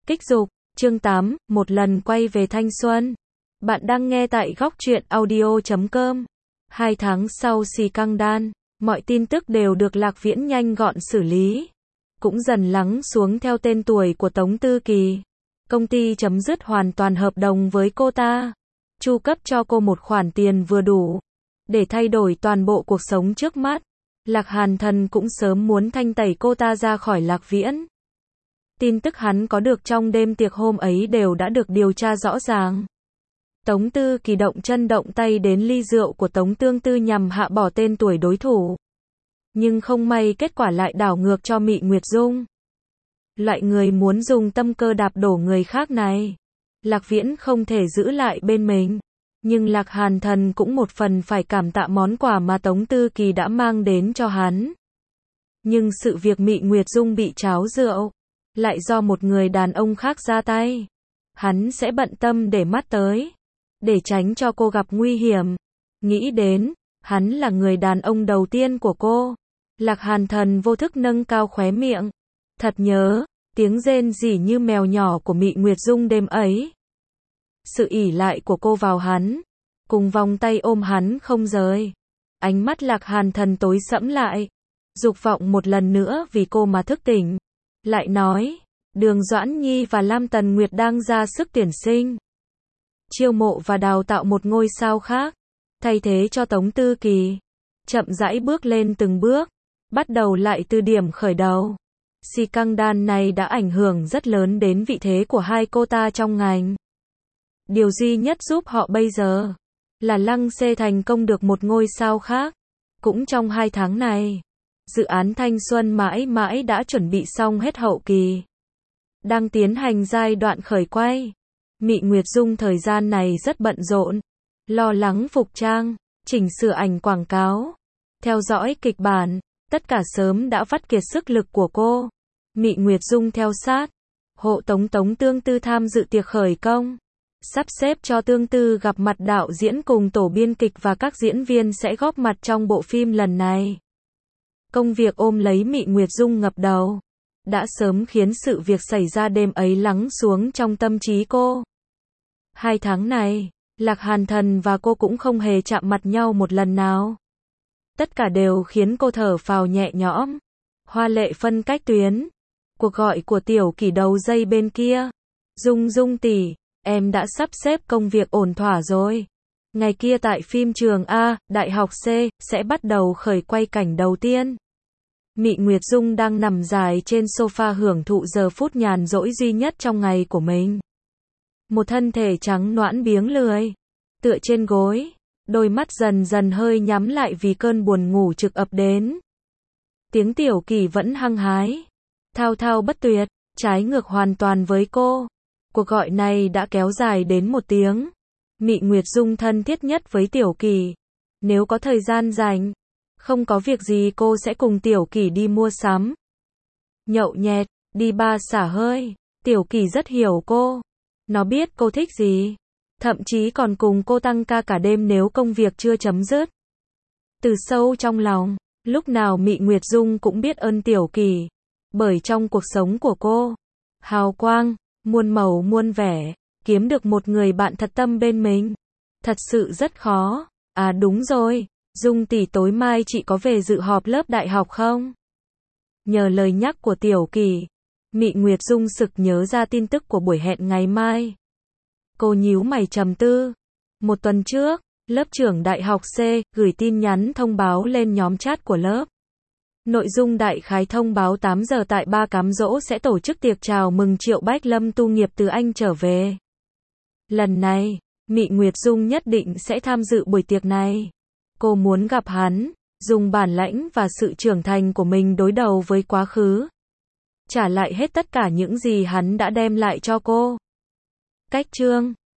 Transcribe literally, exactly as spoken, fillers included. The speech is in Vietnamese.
Kích dục, chương tám, một lần quay về thanh xuân. Bạn đang nghe tại góc truyện audio chấm com. Hai tháng sau scandal, mọi tin tức đều được Lạc Viễn nhanh gọn xử lý. Cũng dần lắng xuống theo tên tuổi của Tống Tư Kỳ. Công ty chấm dứt hoàn toàn hợp đồng với cô ta. Chu cấp cho cô một khoản tiền vừa đủ để thay đổi toàn bộ cuộc sống trước mắt. Lạc Hàn Thần cũng sớm muốn thanh tẩy cô ta ra khỏi Lạc Viễn. Tin tức hắn có được trong đêm tiệc hôm ấy đều đã được điều tra rõ ràng. Tống Tư Kỳ động chân động tay đến ly rượu của Tống Tương Tư nhằm hạ bỏ tên tuổi đối thủ. Nhưng không may kết quả lại đảo ngược cho Mị Nguyệt Dung. Loại người muốn dùng tâm cơ đạp đổ người khác này, Lạc Viễn không thể giữ lại bên mình. Nhưng Lạc Hàn Thần cũng một phần phải cảm tạ món quà mà Tống Tư Kỳ đã mang đến cho hắn. Nhưng sự việc Mị Nguyệt Dung bị tráo rượu lại do một người đàn ông khác ra tay. Hắn sẽ bận tâm để mắt tới, để tránh cho cô gặp nguy hiểm. Nghĩ đến, hắn là người đàn ông đầu tiên của cô. Lạc Hàn Thần vô thức nâng cao khóe miệng. Thật nhớ, tiếng rên rỉ như mèo nhỏ của Mị Nguyệt Dung đêm ấy. Sự ỷ lại của cô vào hắn, cùng vòng tay ôm hắn không rời. Ánh mắt Lạc Hàn Thần tối sẫm lại. Dục vọng một lần nữa vì cô mà thức tỉnh. Lại nói, Đường Doãn Nhi và Lam Tần Nguyệt đang ra sức tuyển sinh, chiêu mộ và đào tạo một ngôi sao khác, thay thế cho Tống Tư Kỳ. Chậm rãi bước lên từng bước, bắt đầu lại từ điểm khởi đầu. Scandal này đã ảnh hưởng rất lớn đến vị thế của hai cô ta trong ngành. Điều duy nhất giúp họ bây giờ là Lăng Xê thành công được một ngôi sao khác. Cũng trong hai tháng này, dự án Thanh Xuân mãi mãi đã chuẩn bị xong hết hậu kỳ, đang tiến hành giai đoạn khởi quay. Mị Nguyệt Dung thời gian này rất bận rộn, lo lắng phục trang, chỉnh sửa ảnh quảng cáo, theo dõi kịch bản, tất cả sớm đã vắt kiệt sức lực của cô. Mị Nguyệt Dung theo sát, hộ tống Tống Tương Tư tham dự tiệc khởi công, sắp xếp cho Tương Tư gặp mặt đạo diễn cùng tổ biên kịch và các diễn viên sẽ góp mặt trong bộ phim lần này. Công việc ôm lấy Mị Nguyệt Dung ngập đầu, đã sớm khiến sự việc xảy ra đêm ấy lắng xuống trong tâm trí cô. Hai tháng này, Lạc Hàn Thần và cô cũng không hề chạm mặt nhau một lần nào. Tất cả đều khiến cô thở phào nhẹ nhõm. Hoa lệ phân cách tuyến. Cuộc gọi của Tiểu Kỷ đầu dây bên kia. Dung Dung tỷ, em đã sắp xếp công việc ổn thỏa rồi. Ngày kia tại phim trường A, Đại học C, sẽ bắt đầu khởi quay cảnh đầu tiên. Mị Nguyệt Dung đang nằm dài trên sofa hưởng thụ giờ phút nhàn rỗi duy nhất trong ngày của mình. Một thân thể trắng nõn biếng lười, tựa trên gối, đôi mắt dần dần hơi nhắm lại vì cơn buồn ngủ trực ập đến. Tiếng Tiểu Kỳ vẫn hăng hái, thao thao bất tuyệt, trái ngược hoàn toàn với cô. Cuộc gọi này đã kéo dài đến một tiếng. Mị Nguyệt Dung thân thiết nhất với Tiểu Kỳ. Nếu có thời gian rảnh, không có việc gì cô sẽ cùng Tiểu Kỳ đi mua sắm, nhậu nhẹt, đi ba xả hơi. Tiểu Kỳ rất hiểu cô. Nó biết cô thích gì, thậm chí còn cùng cô tăng ca cả đêm nếu công việc chưa chấm dứt. Từ sâu trong lòng, lúc nào Mị Nguyệt Dung cũng biết ơn Tiểu Kỳ, bởi trong cuộc sống của cô, hào quang, muôn màu muôn vẻ, kiếm được một người bạn thật tâm bên mình, thật sự rất khó. À đúng rồi, Dung tỷ tối mai chị có về dự họp lớp đại học không? Nhờ lời nhắc của Tiểu Kỳ, Mị Nguyệt Dung sực nhớ ra tin tức của buổi hẹn ngày mai. Cô nhíu mày trầm tư. Một tuần trước, lớp trưởng đại học C gửi tin nhắn thông báo lên nhóm chat của lớp. Nội dung đại khái thông báo tám giờ tại Ba Cám Dỗ sẽ tổ chức tiệc chào mừng Triệu Bách Lâm tu nghiệp từ Anh trở về. Lần này, Mị Nguyệt Dung nhất định sẽ tham dự buổi tiệc này. Cô muốn gặp hắn, dùng bản lãnh và sự trưởng thành của mình đối đầu với quá khứ, trả lại hết tất cả những gì hắn đã đem lại cho cô. Cách chương